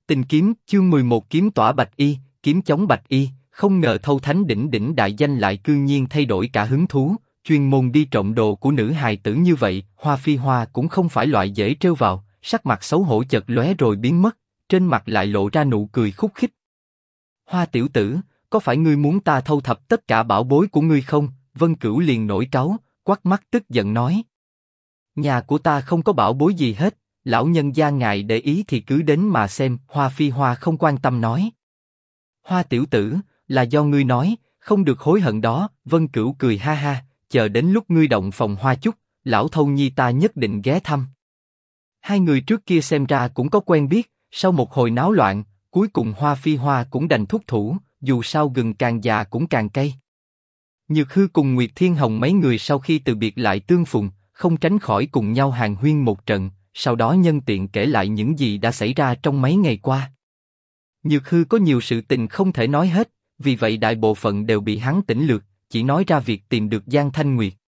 Tình kiếm, chương 11 kiếm tỏa bạch y, kiếm chống bạch y, không ngờ Thâu Thánh đỉnh đỉnh đại danh lại cư nhiên thay đổi cả hứng thú, chuyên môn đi trộm đồ của nữ hài tử như vậy. Hoa Phi Hoa cũng không phải loại dễ trêu vào, sắc mặt xấu hổ chợt lóe rồi biến mất, trên mặt lại lộ ra nụ cười khúc khích. Hoa tiểu tử, có phải ngươi muốn ta thâu thập tất cả bảo bối của ngươi không? Vân Cửu liền nổi cáu, quát mắt tức giận nói. Nhà của ta không có bảo bối gì hết, lão nhân gia ngài để ý thì cứ đến mà xem. Hoa Phi Hoa không quan tâm nói. Hoa tiểu tử, là do ngươi nói, không được hối hận đó. Vân Cửu cười ha ha, chờ đến lúc ngươi động phòng hoa chút, lão Thâu nhi ta nhất định ghé thăm. Hai người trước kia xem ra cũng có quen biết, sau một hồi náo loạn, cuối cùng Hoa Phi Hoa cũng đành thúc thủ, dù sao gừng càng già cũng càng cay. Nhược Hư cùng Nguyệt Thiên Hồng mấy người sau khi từ biệt lại tương phùng, không tránh khỏi cùng nhau hàn huyên một trận, sau đó nhân tiện kể lại những gì đã xảy ra trong mấy ngày qua. Nhược Hư có nhiều sự tình không thể nói hết, vì vậy đại bộ phận đều bị hắn tỉnh lược, chỉ nói ra việc tìm được Giang Thanh Nguyệt.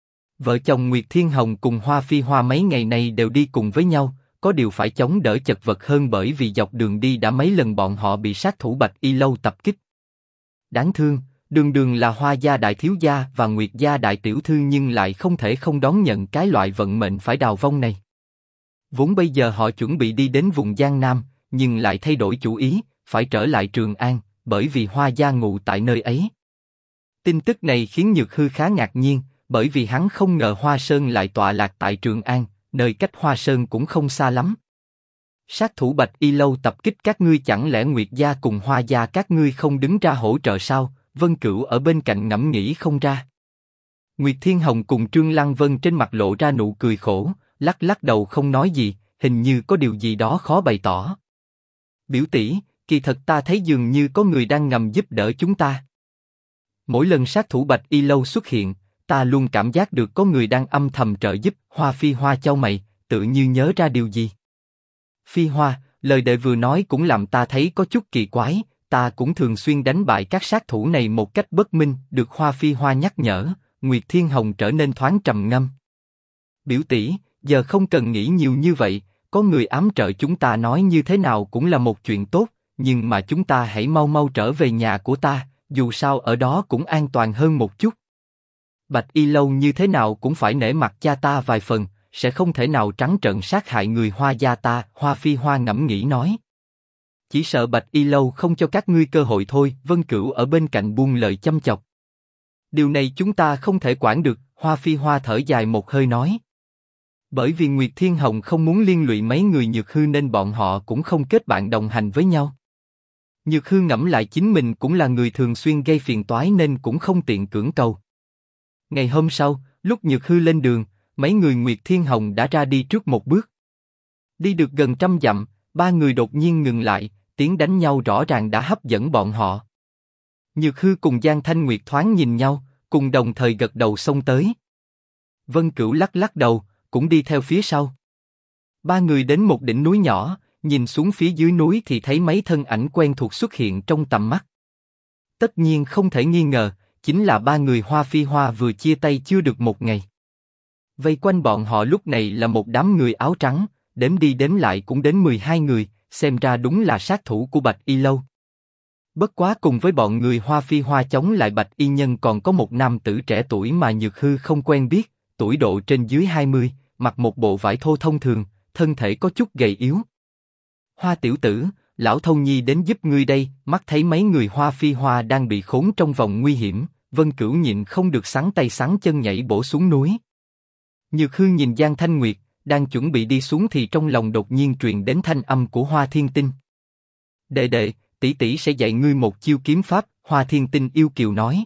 Vợ chồng Nguyệt Thiên Hồng cùng Hoa Phi Hoa mấy ngày nay đều đi cùng với nhau, có điều phải chống đỡ chật vật hơn bởi vì dọc đường đi đã mấy lần bọn họ bị sát thủ Bạch Y Lâu tập kích. Đáng thương, đường đường là Hoa gia đại thiếu gia và Nguyệt gia đại tiểu thư nhưng lại không thể không đón nhận cái loại vận mệnh phải đào vong này. Vốn bây giờ họ chuẩn bị đi đến vùng Giang Nam, nhưng lại thay đổi chủ ý, phải trở lại Trường An, bởi vì Hoa gia ngụ tại nơi ấy. Tin tức này khiến Nhược Hư khá ngạc nhiên, bởi vì hắn không ngờ Hoa Sơn lại tọa lạc tại Trường An, nơi cách Hoa Sơn cũng không xa lắm. Sát thủ Bạch Y Lâu tập kích các ngươi, chẳng lẽ Nguyệt gia cùng Hoa gia các ngươi không đứng ra hỗ trợ sao? Vân Cửu ở bên cạnh ngẫm nghĩ không ra. Nguyệt Thiên Hồng cùng Trương Lăng Vân trên mặt lộ ra nụ cười khổ, lắc lắc đầu không nói gì, hình như có điều gì đó khó bày tỏ. Biểu tỷ, kỳ thật ta thấy dường như có người đang ngầm giúp đỡ chúng ta. Mỗi lần sát thủ Bạch Y Lâu xuất hiện, ta luôn cảm giác được có người đang âm thầm trợ giúp. Hoa Phi Hoa chau mày, tự như nhớ ra điều gì. Phi Hoa, lời đệ vừa nói cũng làm ta thấy có chút kỳ quái. Ta cũng thường xuyên đánh bại các sát thủ này một cách bất minh. Được Hoa Phi Hoa nhắc nhở, Nguyệt Thiên Hồng trở nên thoáng trầm ngâm. Biểu tỷ, giờ không cần nghĩ nhiều như vậy. Có người ám trợ chúng ta nói như thế nào cũng là một chuyện tốt, nhưng mà chúng ta hãy mau mau trở về nhà của ta, dù sao ở đó cũng an toàn hơn một chút. Bạch Y Lâu như thế nào cũng phải nể mặt cha ta vài phần, sẽ không thể nào trắng trợn sát hại người Hoa gia ta. Hoa Phi Hoa ngẫm nghĩ nói. Chỉ sợ Bạch Y Lâu không cho các ngươi cơ hội thôi. Vân Cửu ở bên cạnh buông lời châm chọc. Điều này chúng ta không thể quản được. Hoa Phi Hoa thở dài một hơi nói. Bởi vì Nguyệt Thiên Hồng không muốn liên lụy mấy người Nhược Hư nên bọn họ cũng không kết bạn đồng hành với nhau. Nhược Hư ngẫm lại chính mình cũng là người thường xuyên gây phiền toái nên cũng không tiện cưỡng cầu. Ngày hôm sau, lúc Nhược Hư lên đường, mấy người Nguyệt Thiên Hồng đã ra đi trước một bước. Đi được gần 100 dặm, ba người đột nhiên ngừng lại, tiếng đánh nhau rõ ràng đã hấp dẫn bọn họ. Nhược Hư cùng Giang Thanh Nguyệt thoáng nhìn nhau, cùng đồng thời gật đầu xông tới. Vân Cửu lắc lắc đầu, cũng đi theo phía sau. Ba người đến một đỉnh núi nhỏ, nhìn xuống phía dưới núi thì thấy mấy thân ảnh quen thuộc xuất hiện trong tầm mắt. Tất nhiên không thể nghi ngờ, chính là ba người Hoa Phi Hoa vừa chia tay chưa được một ngày. Vây quanh bọn họ lúc này là một đám người áo trắng, đếm đi đếm lại cũng đến 12 người, xem ra đúng là sát thủ của Bạch Y Lâu. Bất quá cùng với bọn người Hoa Phi Hoa chống lại Bạch Y Nhân còn có một nam tử trẻ tuổi mà Nhược Hư không quen biết, tuổi độ trên dưới 20, mặc một bộ vải thô thông thường, thân thể có chút gầy yếu. Hoa tiểu tử, lão Thâu nhi đến giúp ngươi đây. Mắt thấy mấy người Hoa Phi Hoa đang bị khốn trong vòng nguy hiểm, Vân Cửu nhịn không được xắn tay xắn chân nhảy bổ xuống núi. Nhược Hư nhìn Giang Thanh Nguyệt đang chuẩn bị đi xuống thì trong lòng đột nhiên truyền đến thanh âm của Hoa Thiên Tinh. Đệ đệ, tỷ tỷ sẽ dạy ngươi một chiêu kiếm pháp. Hoa Thiên Tinh yêu kiều nói.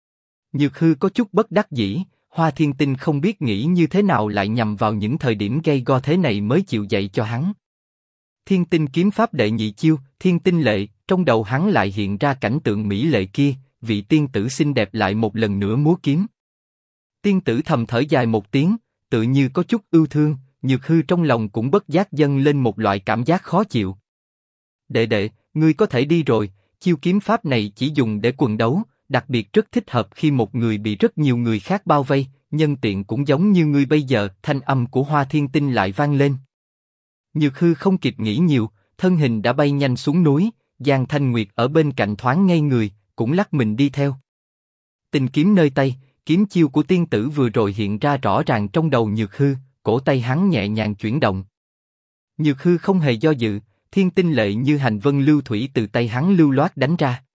Nhược Hư có chút bất đắc dĩ. Hoa Thiên Tinh không biết nghĩ như thế nào lại nhằm vào những thời điểm gay go thế này mới chịu dạy cho hắn. Thiên Tinh kiếm pháp đệ nhị chiêu, Thiên Tinh lệ. Trong đầu hắn lại hiện ra cảnh tượng mỹ lệ kia, vị tiên tử xinh đẹp lại một lần nữa múa kiếm. Tiên tử thầm thở dài một tiếng, tự như có chút ưu thương. Nhược Hư trong lòng cũng bất giác dâng lên một loại cảm giác khó chịu. Đệ đệ, ngươi có thể đi rồi. Chiêu kiếm pháp này chỉ dùng để quần đấu, đặc biệt rất thích hợp khi một người bị rất nhiều người khác bao vây, nhân tiện cũng giống như ngươi bây giờ. Thanh âm của Hoa Thiên Tinh lại vang lên. Nhược Hư không kịp nghĩ nhiều, thân hình đã bay nhanh xuống núi. Giang Thanh Nguyệt ở bên cạnh thoáng ngây người, cũng lắc mình đi theo. Tình kiếm nơi tay, kiếm chiêu của tiên tử vừa rồi hiện ra rõ ràng trong đầu Nhược Hư, cổ tay hắn nhẹ nhàng chuyển động. Nhược Hư không hề do dự, thiên tinh lệ như hành vân lưu thủy từ tay hắn lưu loát đánh ra.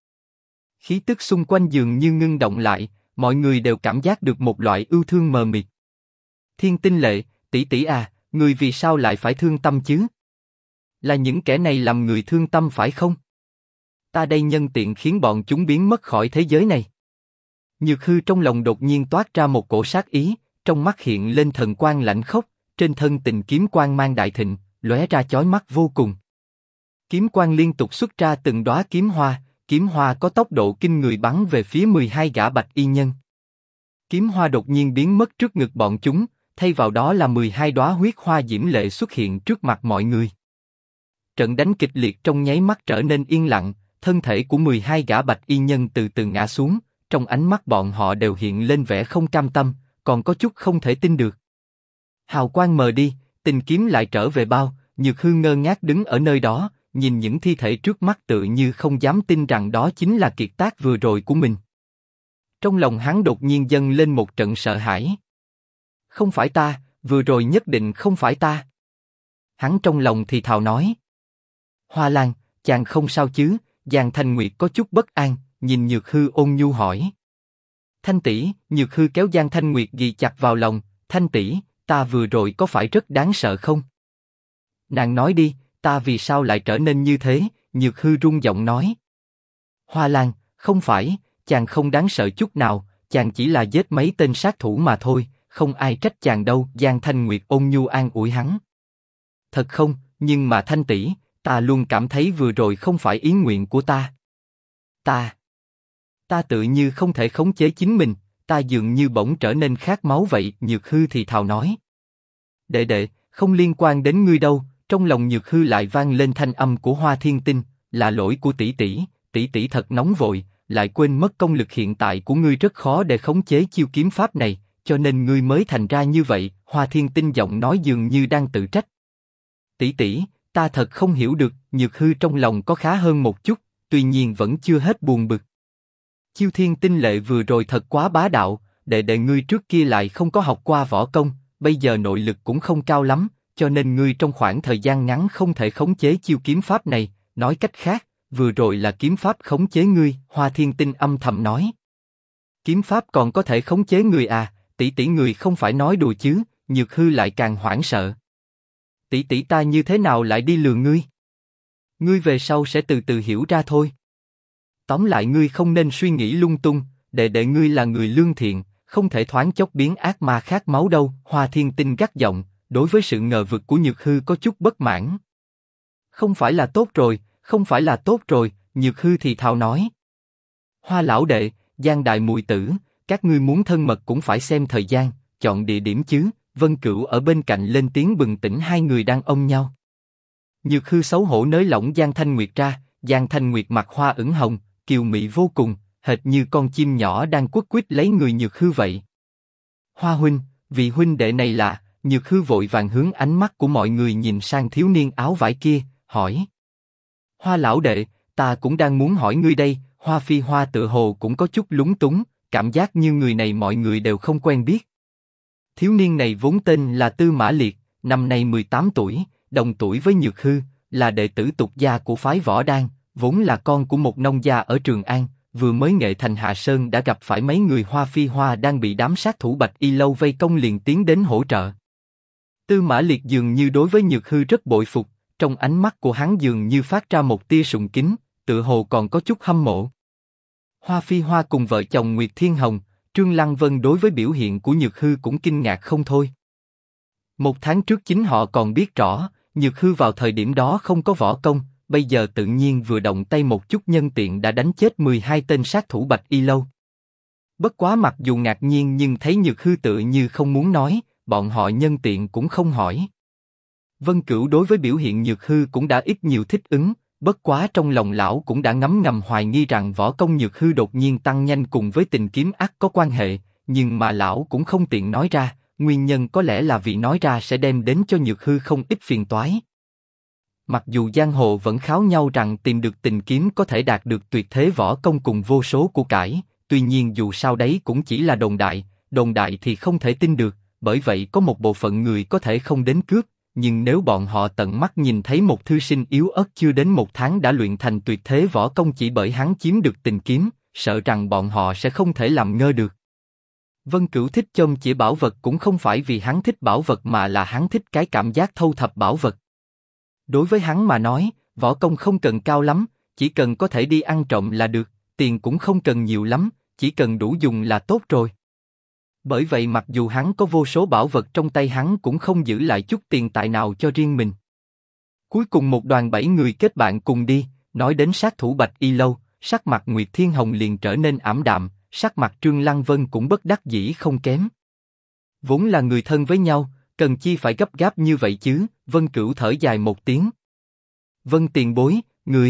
Khí tức xung quanh dường như ngưng động lại, mọi người đều cảm giác được một loại ưu thương mờ mịt. Thiên tinh lệ, tỷ tỷ à, người vì sao lại phải thương tâm chứ? Là những kẻ này làm người thương tâm phải không? Ta đây nhân tiện khiến bọn chúng biến mất khỏi thế giới này. Nhược Hư trong lòng đột nhiên toát ra một cổ sát ý, trong mắt hiện lên thần quang lạnh khốc, trên thân tình kiếm quang mang đại thịnh, lóe ra chói mắt vô cùng. Kiếm quang liên tục xuất ra từng đóa kiếm hoa có tốc độ kinh người bắn về phía 12 gã bạch y nhân. Kiếm hoa đột nhiên biến mất trước ngực bọn chúng, thay vào đó là 12 đóa huyết hoa diễm lệ xuất hiện trước mặt mọi người. Trận đánh kịch liệt trong nháy mắt trở nên yên lặng, thân thể của 12 gã bạch y nhân từ từ ngã xuống, trong ánh mắt bọn họ đều hiện lên vẻ không cam tâm, còn có chút không thể tin được. Hào quang mờ đi, tình kiếm lại trở về bao, Nhược Hư ngơ ngác đứng ở nơi đó, nhìn những thi thể trước mắt tự như không dám tin rằng đó chính là kiệt tác vừa rồi của mình. Trong lòng hắn đột nhiên dâng lên một trận sợ hãi. Không phải ta, vừa rồi nhất định không phải ta. Hắn trong lòng thì thào nói. Hoa Lan, chàng không sao chứ? Giang Thanh Nguyệt có chút bất an, nhìn Nhược Hư ôn nhu hỏi. Thanh tỷ, Nhược Hư kéo Giang Thanh Nguyệt ghì chặt vào lòng. Thanh tỷ, ta vừa rồi có phải rất đáng sợ không? Nàng nói đi, ta vì sao lại trở nên như thế? Nhược Hư run giọng nói. Hoa Lan, không phải, chàng không đáng sợ chút nào, chàng chỉ là giết mấy tên sát thủ mà thôi, không ai trách chàng đâu. Giang Thanh Nguyệt ôn nhu an ủi hắn. Thật không, nhưng mà Thanh tỷ, ta luôn cảm thấy vừa rồi không phải ý nguyện của ta. Ta tự như không thể khống chế chính mình, ta dường như bỗng trở nên khát máu vậy. Nhược Hư thì thào nói. Đệ đệ, không liên quan đến ngươi đâu. Trong lòng Nhược Hư lại vang lên thanh âm của Hoa Thiên Tinh, là lỗi của tỷ tỷ thật nóng vội, lại quên mất công lực hiện tại của ngươi rất khó để khống chế chiêu kiếm pháp này, cho nên ngươi mới thành ra như vậy. Hoa Thiên Tinh giọng nói dường như đang tự trách. Tỷ, ta thật không hiểu được. Nhược Hư trong lòng có khá hơn một chút, tuy nhiên vẫn chưa hết buồn bực. Chiêu Thiên Tinh lệ vừa rồi thật quá bá đạo, đệ ngươi trước kia lại không có học qua võ công, bây giờ nội lực cũng không cao lắm, cho nên ngươi trong khoảng thời gian ngắn không thể khống chế chiêu kiếm pháp này. Nói cách khác, vừa rồi là kiếm pháp khống chế ngươi. Hoa Thiên Tinh âm thầm nói. Kiếm pháp còn có thể khống chế người à? Tỷ người không phải nói đùa chứ? Nhược Hư lại càng hoảng sợ. Tỷ ta như thế nào lại đi lừa ngươi? Ngươi về sau sẽ từ từ hiểu ra thôi. Tóm lại ngươi không nên suy nghĩ lung tung, đệ ngươi là người lương thiện, không thể thoáng chốc biến ác ma khát máu đâu. Hoa Thiên Tinh gắt giọng, đối với sự ngờ vực của Nhược Hư có chút bất mãn. Không phải là tốt rồi, Nhược Hư thì thào nói. Hoa lão đệ, Giang đại muội tử, các ngươi muốn thân mật cũng phải xem thời gian, chọn địa điểm chứ. Vân Cửu ở bên cạnh lên tiếng bừng tỉnh hai người đang ôm nhau. Nhược Hư xấu hổ nới lỏng Giang Thanh Nguyệt ra, Giang Thanh Nguyệt mặt hoa ửng hồng, kiều mị vô cùng, hệt như con chim nhỏ đang quất quýt lấy người Nhược Hư vậy. Hoa huynh, vị huynh đệ này là? Nhược Hư vội vàng hướng ánh mắt của mọi người nhìn sang thiếu niên áo vải kia, hỏi. Hoa lão đệ, ta cũng đang muốn hỏi ngươi đây. Hoa Phi Hoa tựa hồ cũng có chút lúng túng, cảm giác như người này mọi người đều không quen biết. Thiếu niên này vốn tên là Tư Mã Liệt, năm nay 18 tuổi, đồng tuổi với Nhược Hư, là đệ tử tục gia của phái Võ Đan, vốn là con của một nông gia ở Trường An, vừa mới nghệ thành Hạ Sơn đã gặp phải mấy người Hoa Phi Hoa đang bị đám sát thủ Bạch Y Lâu vây công liền tiến đến hỗ trợ. Tư Mã Liệt dường như đối với Nhược Hư rất bội phục, trong ánh mắt của hắn dường như phát ra một tia sùng kính, tựa hồ còn có chút hâm mộ. Hoa Phi Hoa cùng vợ chồng Nguyệt Thiên Hồng, Trương Lăng Vân đối với biểu hiện của Nhược Hư cũng kinh ngạc không thôi. Một tháng trước chính họ còn biết rõ, Nhược Hư vào thời điểm đó không có võ công, bây giờ tự nhiên vừa động tay một chút nhân tiện đã đánh chết 12 tên sát thủ Bạch Y Lâu. Bất quá mặc dù ngạc nhiên nhưng thấy Nhược Hư tự như không muốn nói, bọn họ nhân tiện cũng không hỏi. Vân Cửu đối với biểu hiện Nhược Hư cũng đã ít nhiều thích ứng, bất quá trong lòng lão cũng đã ngấm ngầm hoài nghi rằng võ công Nhược Hư đột nhiên tăng nhanh cùng với tình kiếm ắt có quan hệ, nhưng mà lão cũng không tiện nói ra, nguyên nhân có lẽ là vì nói ra sẽ đem đến cho Nhược Hư không ít phiền toái. Mặc dù giang hồ vẫn kháo nhau rằng tìm được tình kiếm có thể đạt được tuyệt thế võ công cùng vô số của cải, tuy nhiên dù sao đấy cũng chỉ là đồn đại thì không thể tin được, bởi vậy có một bộ phận người có thể không đến cướp, nhưng nếu bọn họ tận mắt nhìn thấy một thư sinh yếu ớt chưa đến 1 tháng đã luyện thành tuyệt thế võ công chỉ bởi hắn chiếm được tình kiếm, sợ rằng bọn họ sẽ không thể làm ngơ được. Vân Cửu thích chôm chỉ bảo vật cũng không phải vì hắn thích bảo vật mà là hắn thích cái cảm giác thâu thập bảo vật. Đối với hắn mà nói, võ công không cần cao lắm, chỉ cần có thể đi ăn trộm là được, tiền cũng không cần nhiều lắm, chỉ cần đủ dùng là tốt rồi. Bởi vậy mặc dù hắn có vô số bảo vật trong tay hắn cũng không giữ lại chút tiền tài nào cho riêng mình. Cuối cùng một đoàn 7 người kết bạn cùng đi, nói đến sát thủ Bạch Y Lâu, sắc mặt Nguyệt Thiên Hồng liền trở nên ảm đạm, sắc mặt Trương Lăng Vân cũng bất đắc dĩ không kém. Vốn là người thân với nhau, cần chi phải gấp gáp như vậy chứ? Vân Cửu thở dài một tiếng. Vân tiền bối,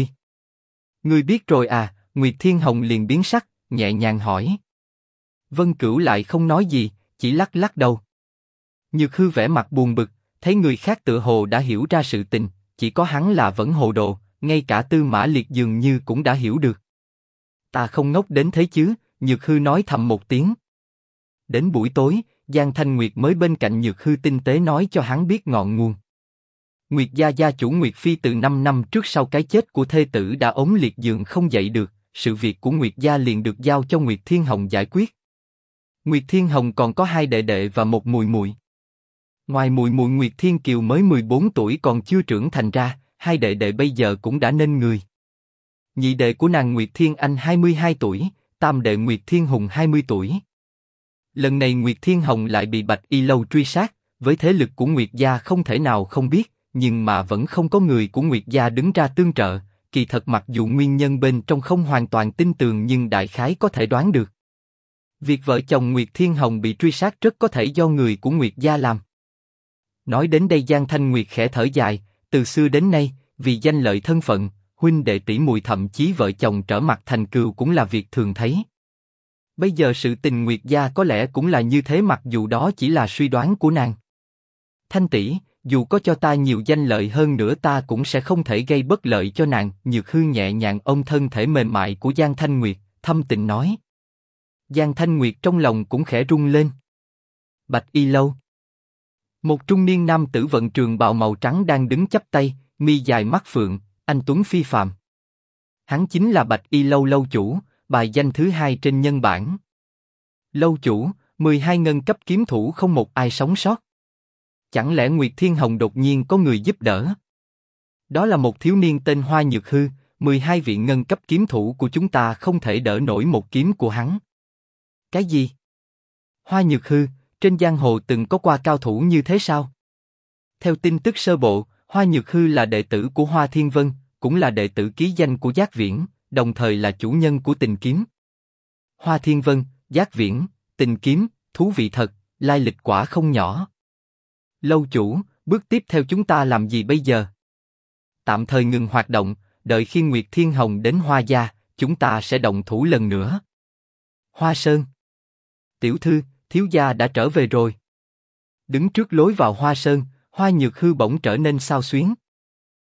ngươi biết rồi à? Nguyệt Thiên Hồng liền biến sắc, nhẹ nhàng hỏi. Vân Cửu lại không nói gì, chỉ lắc lắc đầu. Nhược Hư vẻ mặt buồn bực, thấy người khác tựa hồ đã hiểu ra sự tình, chỉ có hắn là vẫn hồ đồ, ngay cả Tư Mã Liệt dường như cũng đã hiểu được. Ta không ngốc đến thế chứ? Nhược Hư nói thầm một tiếng. Đến buổi tối, Giang Thanh Nguyệt mới bên cạnh Nhược Hư tinh tế nói cho hắn biết ngọn nguồn. Nguyệt gia gia chủ Nguyệt Phi từ 5 năm trước sau cái chết của thê tử đã ốm liệt giường không dậy được, sự việc của Nguyệt gia liền được giao cho Nguyệt Thiên Hồng giải quyết. Nguyệt Thiên Hồng còn có 2 đệ đệ và một muội muội. Ngoài muội muội Nguyệt Thiên Kiều mới 14 tuổi còn chưa trưởng thành ra, 2 đệ đệ bây giờ cũng đã nên người. Nhị đệ của nàng Nguyệt Thiên Anh 22 tuổi, tam đệ Nguyệt Thiên Hùng 20 tuổi. Lần này Nguyệt Thiên Hồng lại bị Bạch Y Lâu truy sát, với thế lực của Nguyệt gia không thể nào không biết, nhưng mà vẫn không có người của Nguyệt gia đứng ra tương trợ. Kỳ thật mặc dù nguyên nhân bên trong không hoàn toàn tin tường nhưng đại khái có thể đoán được. Việc vợ chồng Nguyệt Thiên Hồng bị truy sát rất có thể do người của Nguyệt gia làm. Nói đến đây Giang Thanh Nguyệt khẽ thở dài, từ xưa đến nay, vì danh lợi thân phận, huynh đệ tỷ muội thậm chí vợ chồng trở mặt thành cừu cũng là việc thường thấy. Bây giờ sự tình Nguyệt gia có lẽ cũng là như thế mặc dù đó chỉ là suy đoán của nàng. Thanh tỷ, dù có cho ta nhiều danh lợi hơn nữa ta cũng sẽ không thể gây bất lợi cho nàng. Nhược Hư nhẹ nhàng ôm thân thể mềm mại của Giang Thanh Nguyệt, thâm tình nói. Giang Thanh Nguyệt trong lòng cũng khẽ rung lên. Bạch Y Lâu. Một trung niên nam tử vận trường bào màu trắng đang đứng chắp tay, mi dài mắt phượng, anh tuấn phi phàm. Hắn chính là Bạch Y Lâu lâu chủ, bài danh thứ 2 trên nhân bảng. Lâu chủ, 12 ngân cấp kiếm thủ không một ai sống sót. Chẳng lẽ Nguyệt Thiên Hồng đột nhiên có người giúp đỡ? Đó là một thiếu niên tên Hoa Nhược Hư, 12 vị ngân cấp kiếm thủ của chúng ta không thể đỡ nổi một kiếm của hắn. Cái gì? Hoa Nhược Hư, trên giang hồ từng có qua cao thủ như thế sao? Theo tin tức sơ bộ, Hoa Nhược Hư là đệ tử của Hoa Thiên Vân, cũng là đệ tử ký danh của Giác Viễn, đồng thời là chủ nhân của Tình Kiếm. Hoa Thiên Vân, Giác Viễn, Tình Kiếm, thú vị thật, lai lịch quả không nhỏ. Lâu chủ, bước tiếp theo chúng ta làm gì bây giờ? Tạm thời ngừng hoạt động, đợi khi Nguyệt Thiên Hồng đến Hoa gia, chúng ta sẽ động thủ lần nữa. Hoa Sơn. Tiểu thư, thiếu gia đã trở về rồi. Đứng trước lối vào Hoa Sơn, Hoa Nhược Hư bỗng trở nên xao xuyến,